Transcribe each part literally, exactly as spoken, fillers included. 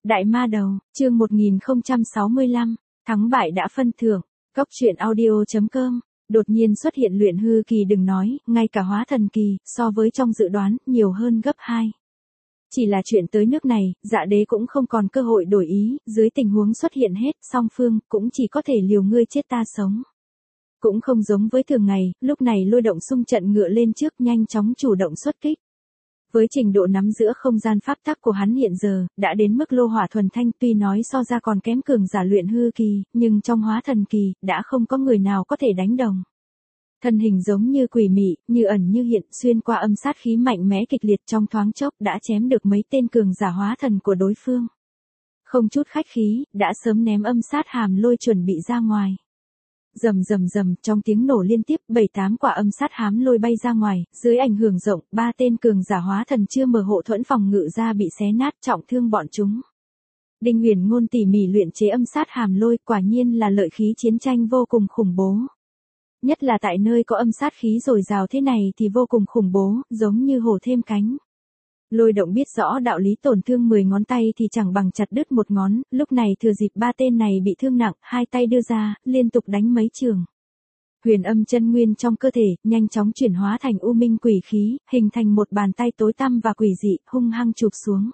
Đại ma đầu, chương một nghìn không trăm sáu mươi lăm, thắng bại đã phân thưởng. Cốc truyện audio chấm com. Đột nhiên xuất hiện luyện hư kỳ, đừng nói, ngay cả hóa thần kỳ, so với trong dự đoán, nhiều hơn gấp hai. Chỉ là chuyện tới nước này, Dạ Đế cũng không còn cơ hội đổi ý, dưới tình huống xuất hiện hết, song phương, cũng chỉ có thể liều ngươi chết ta sống. Cũng không giống với thường ngày, lúc này Lôi Động xung trận ngựa lên trước, nhanh chóng chủ động xuất kích. Với trình độ nắm giữa không gian pháp tắc của hắn hiện giờ, đã đến mức lô hỏa thuần thanh, tuy nói so ra còn kém cường giả luyện hư kỳ, nhưng trong hóa thần kỳ, đã không có người nào có thể đánh đồng. Thân hình giống như quỷ mị, như ẩn như hiện, xuyên qua âm sát khí mạnh mẽ kịch liệt, trong thoáng chốc đã chém được mấy tên cường giả hóa thần của đối phương. Không chút khách khí, đã sớm ném âm sát hàm lôi chuẩn bị ra ngoài. Rầm rầm rầm, trong tiếng nổ liên tiếp, bảy tám quả âm sát hám lôi bay ra ngoài, dưới ảnh hưởng rộng, ba tên cường giả hóa thần chưa mở hộ thuẫn phòng ngự ra bị xé nát, trọng thương bọn chúng. Đinh Huyền Ngôn tỉ mỉ luyện chế âm sát hàm lôi, quả nhiên là lợi khí chiến tranh vô cùng khủng bố. Nhất là tại nơi có âm sát khí dồi dào thế này thì vô cùng khủng bố, giống như hổ thêm cánh. Lôi Động biết rõ đạo lý, tổn thương mười ngón tay thì chẳng bằng chặt đứt một ngón, lúc này thừa dịp ba tên này bị thương nặng, hai tay đưa ra, liên tục đánh mấy trường. Huyền âm chân nguyên trong cơ thể, nhanh chóng chuyển hóa thành u minh quỷ khí, hình thành một bàn tay tối tăm và quỷ dị, hung hăng chụp xuống.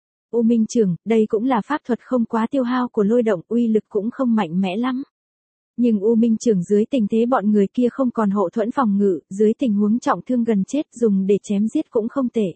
U minh chưởng, đây cũng là pháp thuật không quá tiêu hao của Lôi Động, uy lực cũng không mạnh mẽ lắm. Nhưng U Minh Chưởng dưới tình thế bọn người kia không còn hộ thuẫn phòng ngự, dưới tình huống trọng thương gần chết, dùng để chém giết cũng không tệ.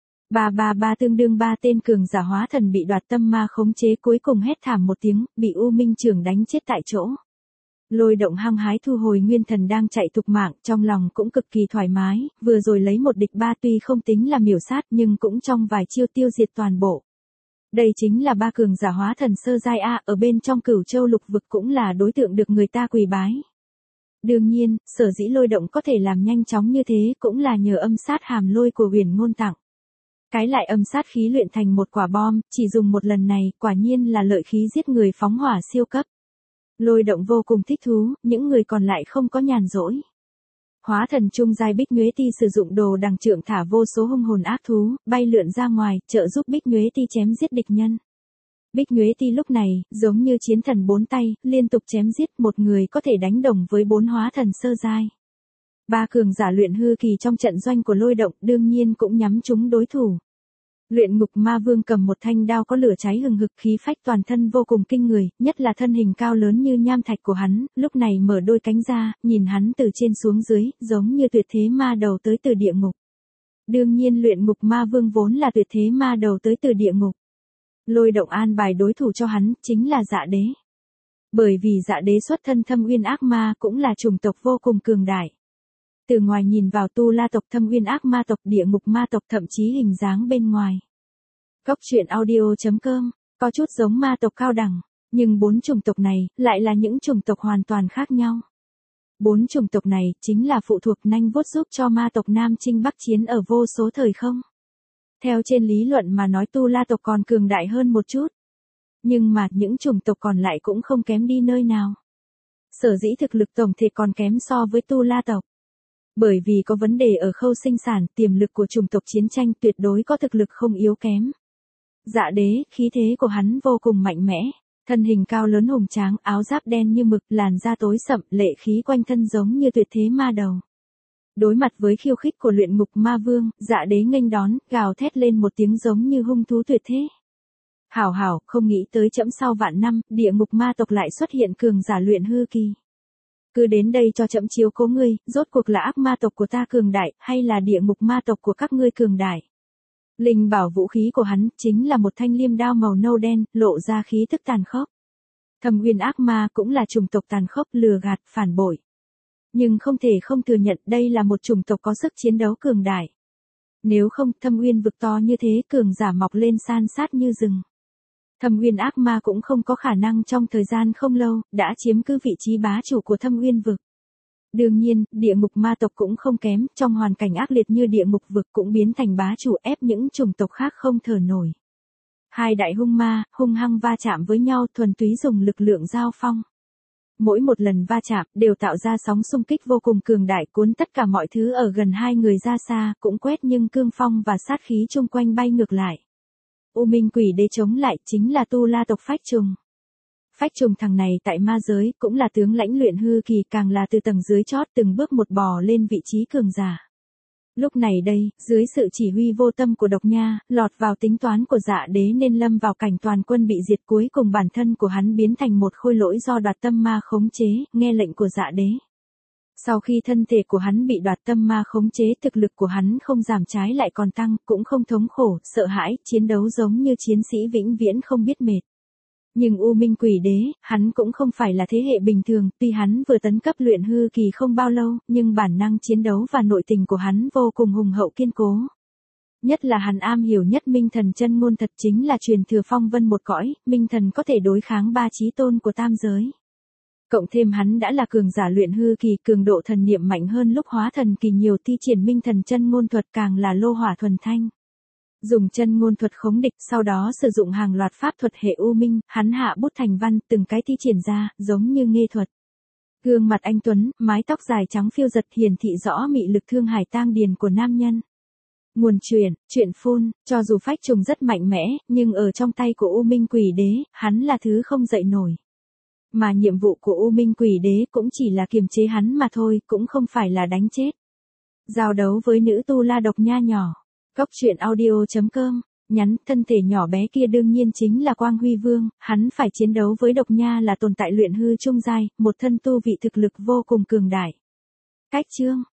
Ba ba ba tương đương ba tên cường giả hóa thần bị đoạt tâm ma khống chế, cuối cùng hét thảm một tiếng, bị U Minh Chưởng đánh chết tại chỗ. Lôi Động hăng hái thu hồi nguyên thần đang chạy thục mạng, trong lòng cũng cực kỳ thoải mái, vừa rồi lấy một địch ba tuy không tính là miểu sát nhưng cũng trong vài chiêu tiêu diệt toàn bộ. Đây chính là ba cường giả hóa thần sơ giai A, ở bên trong Cửu Châu lục vực cũng là đối tượng được người ta quỳ bái. Đương nhiên, sở dĩ Lôi Động có thể làm nhanh chóng như thế cũng là nhờ âm sát hàm lôi của Huyền Ngôn tặng. Cái lại âm sát khí luyện thành một quả bom, chỉ dùng một lần này, quả nhiên là lợi khí giết người phóng hỏa siêu cấp. Lôi Động vô cùng thích thú, những người còn lại không có nhàn rỗi. Hóa thần trung giai Bích Nhuế Ti sử dụng đồ đằng trượng thả vô số hung hồn ác thú, bay lượn ra ngoài, trợ giúp Bích Nhuế Ti chém giết địch nhân. Bích Nhuế Ti lúc này, giống như chiến thần bốn tay, liên tục chém giết, một người có thể đánh đồng với bốn hóa thần sơ giai. Ba cường giả luyện hư kỳ trong trận doanh của Lôi Động đương nhiên cũng nhắm trúng đối thủ. Luyện Ngục Ma Vương cầm một thanh đao có lửa cháy hừng hực, khí phách toàn thân vô cùng kinh người, nhất là thân hình cao lớn như nham thạch của hắn, lúc này mở đôi cánh ra, nhìn hắn từ trên xuống dưới, giống như tuyệt thế ma đầu tới từ địa ngục. Đương nhiên Luyện Ngục Ma Vương vốn là tuyệt thế ma đầu tới từ địa ngục. Lôi Động an bài đối thủ cho hắn, chính là Dạ Đế. Bởi vì Dạ Đế xuất thân Thâm Uyên ác ma, cũng là chủng tộc vô cùng cường đại. Từ ngoài nhìn vào Tu La tộc, Thâm Uyên ác ma tộc, Địa ngục ma tộc, thậm chí hình dáng bên ngoài. Cốc truyện audio chấm com, có chút giống ma tộc cao đẳng, nhưng bốn chủng tộc này lại là những chủng tộc hoàn toàn khác nhau. Bốn chủng tộc này chính là phụ thuộc nanh vuốt giúp cho ma tộc Nam Chinh Bắc Chiến ở vô số thời không. Theo trên lý luận mà nói Tu La tộc còn cường đại hơn một chút. Nhưng mà những chủng tộc còn lại cũng không kém đi nơi nào. Sở dĩ thực lực tổng thể còn kém so với Tu La tộc. Bởi vì có vấn đề ở khâu sinh sản, tiềm lực của chủng tộc chiến tranh tuyệt đối có thực lực không yếu kém. Dạ Đế, khí thế của hắn vô cùng mạnh mẽ, thân hình cao lớn hùng tráng, áo giáp đen như mực, làn da tối sậm, lệ khí quanh thân giống như tuyệt thế ma đầu. Đối mặt với khiêu khích của Luyện Ngục Ma Vương, Dạ Đế nghênh đón, gào thét lên một tiếng giống như hung thú tuyệt thế. Hảo hảo, không nghĩ tới chẫm sau vạn năm, Địa ngục ma tộc lại xuất hiện cường giả luyện hư kỳ. Cứ đến đây cho chậm chiếu cố ngươi, rốt cuộc là ác ma tộc của ta cường đại, hay là địa ngục ma tộc của các ngươi cường đại. Linh bảo vũ khí của hắn, chính là một thanh liêm đao màu nâu đen, lộ ra khí tức tàn khốc. Thâm Uyên ác ma cũng là chủng tộc tàn khốc, lừa gạt, phản bội. Nhưng không thể không thừa nhận đây là một chủng tộc có sức chiến đấu cường đại. Nếu không, Thâm Uyên vực to như thế, cường giả mọc lên san sát như rừng. Thâm Uyên ác ma cũng không có khả năng trong thời gian không lâu, đã chiếm cứ vị trí bá chủ của Thâm Uyên vực. Đương nhiên, địa ngục ma tộc cũng không kém, trong hoàn cảnh ác liệt như địa ngục vực cũng biến thành bá chủ, ép những chủng tộc khác không thở nổi. Hai đại hung ma, hung hăng va chạm với nhau, thuần túy dùng lực lượng giao phong. Mỗi một lần va chạm, đều tạo ra sóng xung kích vô cùng cường đại, cuốn tất cả mọi thứ ở gần hai người ra xa, cũng quét nhưng cương phong và sát khí chung quanh bay ngược lại. U Minh Quỷ Đế chống lại chính là tu la tộc Phách Trùng. Phách Trùng thằng này tại ma giới cũng là tướng lãnh luyện hư kỳ, càng là từ tầng dưới chót từng bước một bò lên vị trí cường giả. Lúc này đây, dưới sự chỉ huy vô tâm của Độc Nha, lọt vào tính toán của Dạ Đế nên lâm vào cảnh toàn quân bị diệt, cuối cùng bản thân của hắn biến thành một khôi lỗi do đoạt tâm ma khống chế, nghe lệnh của Dạ Đế. Sau khi thân thể của hắn bị đoạt tâm ma khống chế, thực lực của hắn không giảm trái lại còn tăng, cũng không thống khổ, sợ hãi, chiến đấu giống như chiến sĩ vĩnh viễn không biết mệt. Nhưng U Minh Quỷ Đế, hắn cũng không phải là thế hệ bình thường, tuy hắn vừa tấn cấp luyện hư kỳ không bao lâu, nhưng bản năng chiến đấu và nội tình của hắn vô cùng hùng hậu kiên cố. Nhất là hắn am hiểu nhất Minh Thần chân ngôn, thật chính là truyền thừa phong vân một cõi, Minh Thần có thể đối kháng ba chí tôn của tam giới. Cộng thêm hắn đã là cường giả luyện hư kỳ, cường độ thần niệm mạnh hơn lúc hóa thần kỳ nhiều, thi triển Minh Thần chân ngôn thuật càng là lô hỏa thuần thanh. Dùng chân ngôn thuật khống địch, sau đó sử dụng hàng loạt pháp thuật hệ u minh, hắn hạ bút thành văn, từng cái thi triển ra, giống như nghê thuật. Gương mặt anh tuấn, mái tóc dài trắng phiêu giật hiển thị rõ mị lực thương hải tang điền của nam nhân. Nguồn truyền, truyện phun, cho dù Phách Trùng rất mạnh mẽ, nhưng ở trong tay của U Minh Quỷ Đế, hắn là thứ không dậy nổi. Mà nhiệm vụ của U Minh Quỷ Đế cũng chỉ là kiềm chế hắn mà thôi, cũng không phải là đánh chết. Giao đấu với nữ tu la Độc Nha nhỏ. Cốc truyện audio chấm com, nhắn, thân thể nhỏ bé kia đương nhiên chính là Quang Huy Vương, hắn phải chiến đấu với Độc Nha là tồn tại luyện hư trung giai, một thân tu vị thực lực vô cùng cường đại. Cách chương